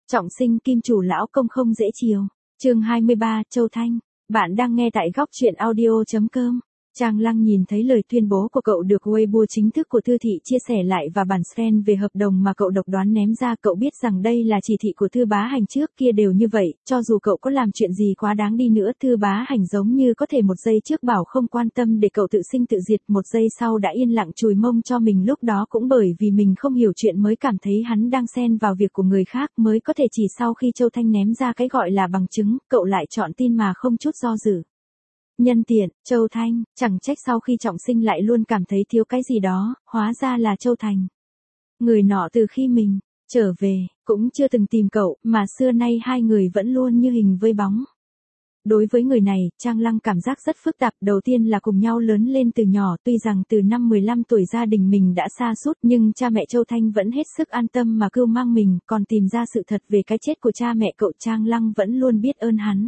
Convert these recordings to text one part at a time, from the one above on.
Trọng sinh kim chủ lão công không dễ chiều. Chương 23, Châu Thanh. Bạn đang nghe tại góc truyện audio.com. Trang Lăng nhìn thấy lời tuyên bố của cậu được Weibo chính thức của Thư Thị chia sẻ lại và bản scan về hợp đồng mà cậu độc đoán ném ra. Cậu biết rằng đây là chỉ thị của Thư Bá Hành, trước kia đều như vậy, cho dù cậu có làm chuyện gì quá đáng đi nữa, Thư Bá Hành giống như có thể một giây trước bảo không quan tâm để cậu tự sinh tự diệt, một giây sau đã yên lặng chùi mông cho mình. Lúc đó cũng bởi vì mình không hiểu chuyện mới cảm thấy hắn đang xen vào việc của người khác, mới có thể chỉ sau khi Châu Thanh ném ra cái gọi là bằng chứng, cậu lại chọn tin mà không chút do dự. Nhân tiện, Châu Thanh, chẳng trách sau khi trọng sinh lại luôn cảm thấy thiếu cái gì đó, hóa ra là Châu Thành. Người nọ từ khi mình trở về, cũng chưa từng tìm cậu, mà xưa nay hai người vẫn luôn như hình với bóng. Đối với người này, Trang Lăng cảm giác rất phức tạp. Đầu tiên là cùng nhau lớn lên từ nhỏ, tuy rằng từ năm 15 tuổi gia đình mình đã sa sút, nhưng cha mẹ Châu Thanh vẫn hết sức an tâm mà cưu mang mình, còn tìm ra sự thật về cái chết của cha mẹ cậu. Trang Lăng vẫn luôn biết ơn hắn.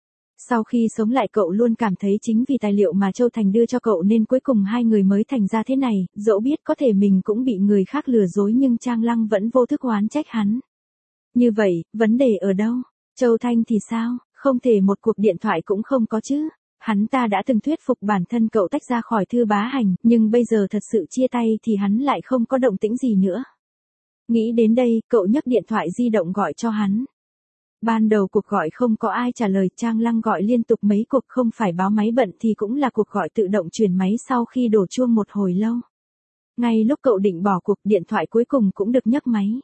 Sau khi sống lại cậu luôn cảm thấy chính vì tài liệu mà Châu Thành đưa cho cậu nên cuối cùng hai người mới thành ra thế này, dẫu biết có thể mình cũng bị người khác lừa dối nhưng Trang Lăng vẫn vô thức oán trách hắn. Như vậy, vấn đề ở đâu? Châu Thanh thì sao? Không thể một cuộc điện thoại cũng không có chứ? Hắn ta đã từng thuyết phục bản thân cậu tách ra khỏi Thư Bá Hành, nhưng bây giờ thật sự chia tay thì hắn lại không có động tĩnh gì nữa. Nghĩ đến đây, cậu nhấc điện thoại di động gọi cho hắn. Ban đầu cuộc gọi không có ai trả lời, Trang Lăng gọi liên tục mấy cuộc, không phải báo máy bận thì cũng là cuộc gọi tự động truyền máy. Sau khi đổ chuông một hồi lâu, ngay lúc cậu định bỏ cuộc, điện thoại cuối cùng cũng được nhấc máy.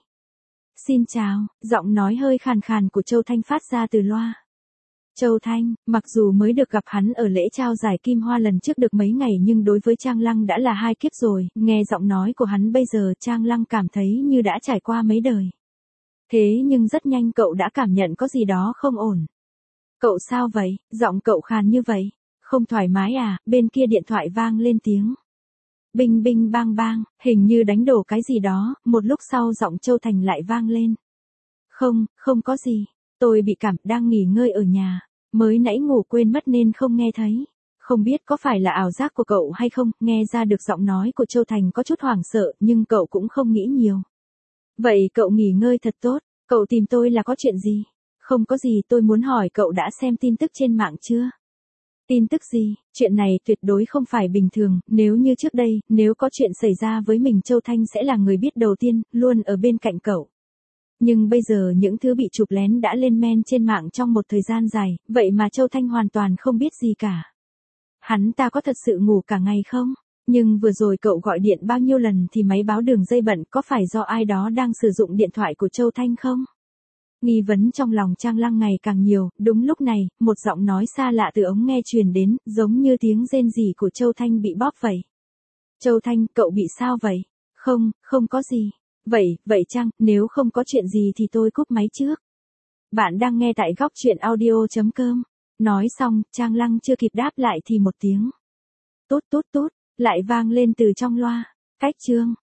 Xin chào, giọng nói hơi khàn khàn của Châu Thanh phát ra từ loa. Châu Thanh, mặc dù mới được gặp hắn ở lễ trao giải Kim Hoa lần trước được mấy ngày nhưng đối với Trang Lăng đã là hai kiếp rồi, nghe giọng nói của hắn bây giờ Trang Lăng cảm thấy như đã trải qua mấy đời. Thế nhưng rất nhanh cậu đã cảm nhận có gì đó không ổn. Cậu sao vậy, giọng cậu khàn như vậy, không thoải mái à? Bên kia điện thoại vang lên tiếng binh binh bang bang, hình như đánh đổ cái gì đó. Một lúc sau giọng Châu Thành lại vang lên. Không có gì, tôi bị cảm, đang nghỉ ngơi ở nhà, mới nãy ngủ quên mất nên không nghe thấy. Không biết có phải là ảo giác của cậu hay không? Nghe ra được giọng nói của Châu Thành có chút hoảng sợ nhưng cậu cũng không nghĩ nhiều. Vậy cậu nghỉ ngơi thật tốt, cậu tìm tôi là có chuyện gì? Không có gì, tôi muốn hỏi cậu đã xem tin tức trên mạng chưa? Tin tức gì? Chuyện này tuyệt đối không phải bình thường, nếu như trước đây, nếu có chuyện xảy ra với mình Châu Thanh sẽ là người biết đầu tiên, luôn ở bên cạnh cậu. Nhưng bây giờ những thứ bị chụp lén đã lên men trên mạng trong một thời gian dài, vậy mà Châu Thanh hoàn toàn không biết gì cả. Hắn ta có thật sự ngủ cả ngày không? Nhưng vừa rồi cậu gọi điện bao nhiêu lần thì máy báo đường dây bận, có phải do ai đó đang sử dụng điện thoại của Châu Thanh không? Nghi vấn trong lòng Trang Lăng ngày càng nhiều. Đúng lúc này, một giọng nói xa lạ từ ống nghe truyền đến, giống như tiếng rên rỉ của Châu Thanh bị bóp vậy. Châu Thanh, cậu bị sao vậy? Không có gì. Vậy Trang, nếu không có chuyện gì thì tôi cúp máy trước. Bạn đang nghe tại góc truyện audio.com. Nói xong, Trang Lăng chưa kịp đáp lại thì một tiếng tút lại vang lên từ trong loa. Cách chương